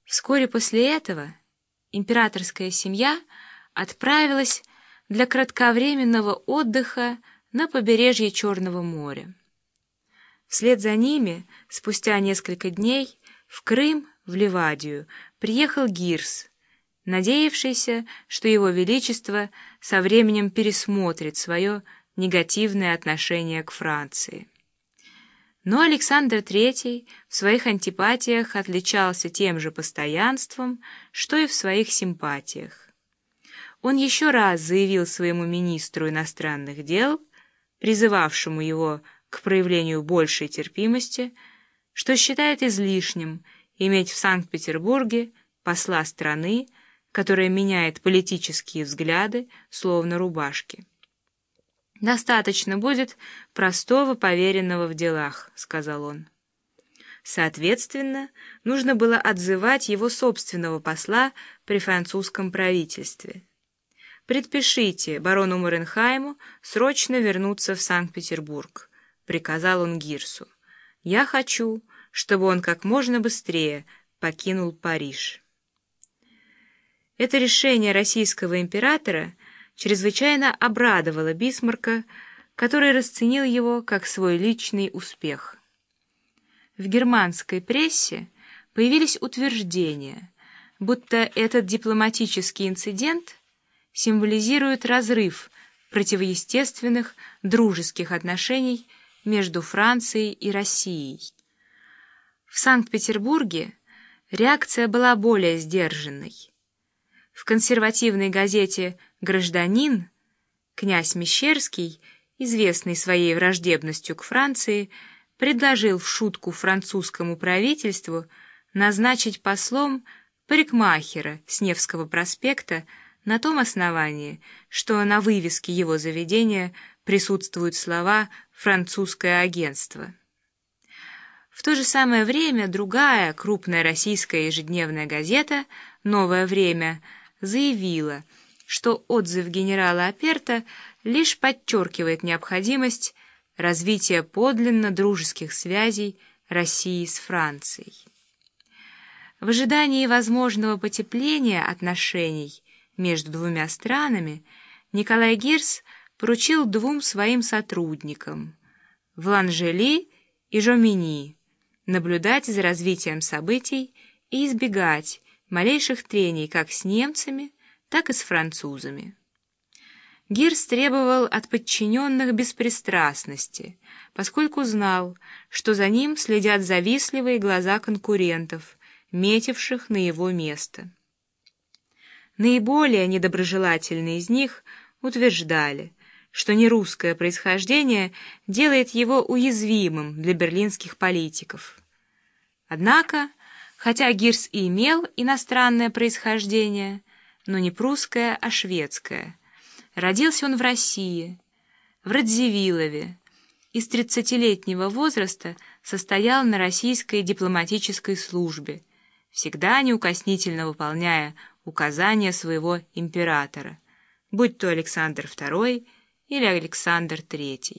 Вскоре после этого императорская семья отправилась для кратковременного отдыха на побережье Черного моря. Вслед за ними, спустя несколько дней, в Крым, в Ливадию, приехал Гирс, надеявшийся, что его величество со временем пересмотрит свое негативное отношение к Франции. Но Александр III в своих антипатиях отличался тем же постоянством, что и в своих симпатиях. Он еще раз заявил своему министру иностранных дел, призывавшему его к проявлению большей терпимости, что считает излишним иметь в Санкт-Петербурге посла страны, которая меняет политические взгляды, словно рубашки. «Достаточно будет простого поверенного в делах», — сказал он. Соответственно, нужно было отзывать его собственного посла при французском правительстве. «Предпишите барону Моренхайму срочно вернуться в Санкт-Петербург», — приказал он Гирсу. «Я хочу, чтобы он как можно быстрее покинул Париж». Это решение российского императора чрезвычайно обрадовало Бисмарка, который расценил его как свой личный успех. В германской прессе появились утверждения, будто этот дипломатический инцидент символизирует разрыв противоестественных дружеских отношений между Францией и Россией. В Санкт-Петербурге реакция была более сдержанной. В консервативной газете «Гражданин» князь Мещерский, известный своей враждебностью к Франции, предложил в шутку французскому правительству назначить послом парикмахера с Невского проспекта на том основании, что на вывеске его заведения присутствуют слова «французское агентство». В то же самое время другая крупная российская ежедневная газета «Новое время» заявила, что отзыв генерала Аперта лишь подчеркивает необходимость развития подлинно дружеских связей России с Францией. В ожидании возможного потепления отношений между двумя странами Николай Гирс поручил двум своим сотрудникам, Вланжели и Жомини, наблюдать за развитием событий и избегать малейших трений как с немцами, так и с французами. Гирс требовал от подчиненных беспристрастности, поскольку знал, что за ним следят завистливые глаза конкурентов, метивших на его место. Наиболее недоброжелательные из них утверждали, что нерусское происхождение делает его уязвимым для берлинских политиков. Однако, хотя Гирс и имел иностранное происхождение, но не прусское, а шведское, родился он в России, в Радзивиллове, и с 30-летнего возраста состоял на российской дипломатической службе, всегда неукоснительно выполняя указания своего императора, будь то Александр II или Александр III.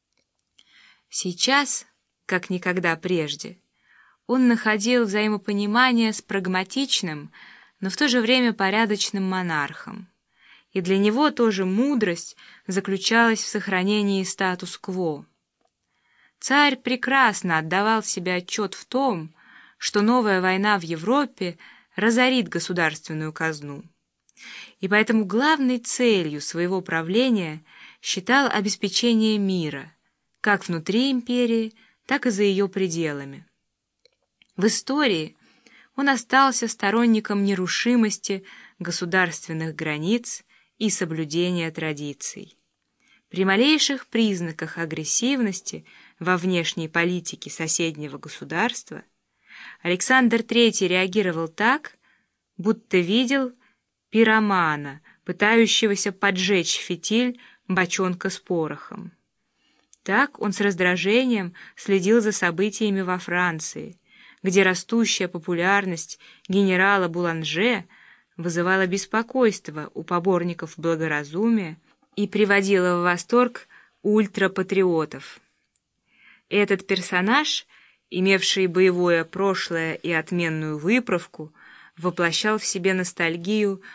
Сейчас, как никогда прежде, он находил взаимопонимание с прагматичным, но в то же время порядочным монархом, и для него тоже мудрость заключалась в сохранении статус-кво. Царь прекрасно отдавал себе отчет в том, что новая война в Европе разорит государственную казну, и поэтому главной целью своего правления считал обеспечение мира, как внутри империи, так и за ее пределами. В истории он остался сторонником нерушимости государственных границ и соблюдения традиций. При малейших признаках агрессивности во внешней политике соседнего государства Александр III реагировал так, будто видел пиромана, пытающегося поджечь фитиль бочонка с порохом. Так он с раздражением следил за событиями во Франции, где растущая популярность генерала Буланже вызывала беспокойство у поборников благоразумия и приводила в восторг ультрапатриотов. Этот персонаж имевший боевое прошлое и отменную выправку, воплощал в себе ностальгию